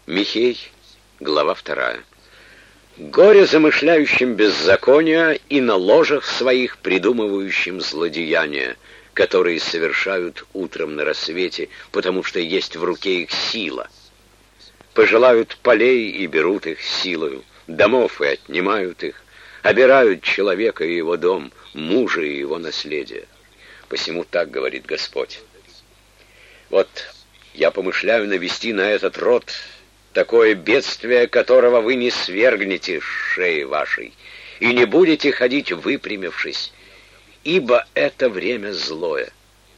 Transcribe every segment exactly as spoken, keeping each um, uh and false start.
Михей, глава вторая. Горе замышляющим беззакония и на ложах своих придумывающим злодеяния, которые совершают утром на рассвете, потому что есть в руке их сила. Пожелают полей и берут их силою, домов и отнимают их, обирают человека и его дом, мужа и его наследие. Посему так говорит Господь. Вот я помышляю навести на этот род такое бедствие, которого вы не свергнете с шеи вашей, и не будете ходить выпрямившись, ибо это время злое.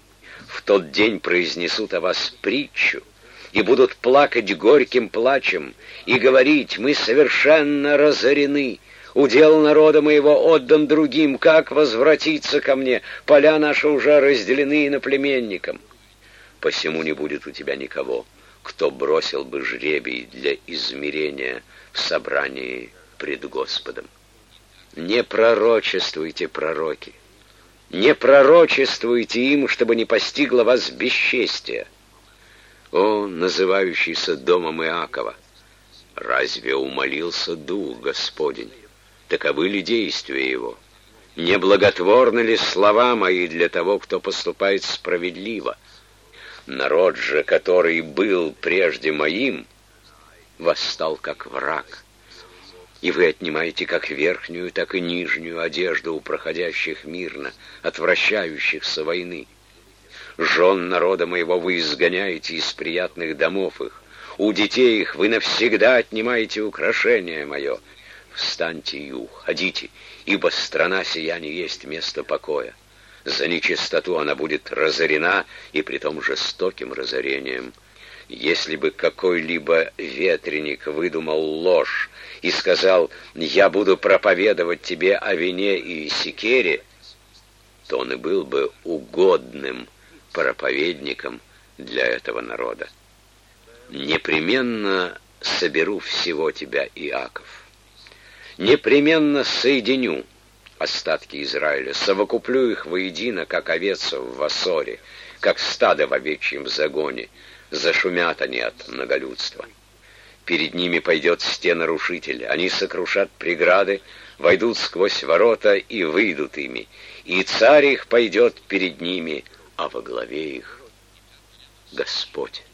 В тот день произнесут о вас притчу, и будут плакать горьким плачем, и говорить: мы совершенно разорены, удел народа моего отдан другим, как возвратиться ко мне, поля наши уже разделены иноплеменникам. Посему не будет у тебя никого, кто бросил бы жребий для измерения в собрании пред Господом. Не пророчествуйте, пророки, не пророчествуйте им, чтобы не постигло вас бесчестие. О, называющийся домом Иакова, разве умолился Дух Господень? Таковы ли действия его? Не благотворны ли слова мои для того, кто поступает справедливо? Народ же, который был прежде моим, восстал как враг. И вы отнимаете как верхнюю, так и нижнюю одежду у проходящих мирно, отвращающихся войны. Жен народа моего вы изгоняете из приятных домов их, у детей их вы навсегда отнимаете украшение мое. Встаньте и уходите, ибо страна сия не есть место покоя. За нечистоту она будет разорена, и притом жестоким разорением. Если бы какой-либо ветреник выдумал ложь и сказал: «Я буду проповедовать тебе о вине и секере», то он и был бы угодным проповедником для этого народа. Непременно соберу всего тебя, Иаков. Непременно соединю остатки Израиля, совокуплю их воедино, как овец в Васоре, как стадо в овечьем загоне. Зашумят они от многолюдства. Перед ними пойдет стенарушитель, они сокрушат преграды, войдут сквозь ворота и выйдут ими, и царь их пойдет перед ними, а во главе их Господь.